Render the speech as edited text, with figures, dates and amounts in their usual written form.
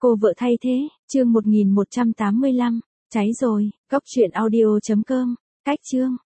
Cô vợ thay thế, chương 1185, cháy rồi, góc truyện audio.com, cách chương.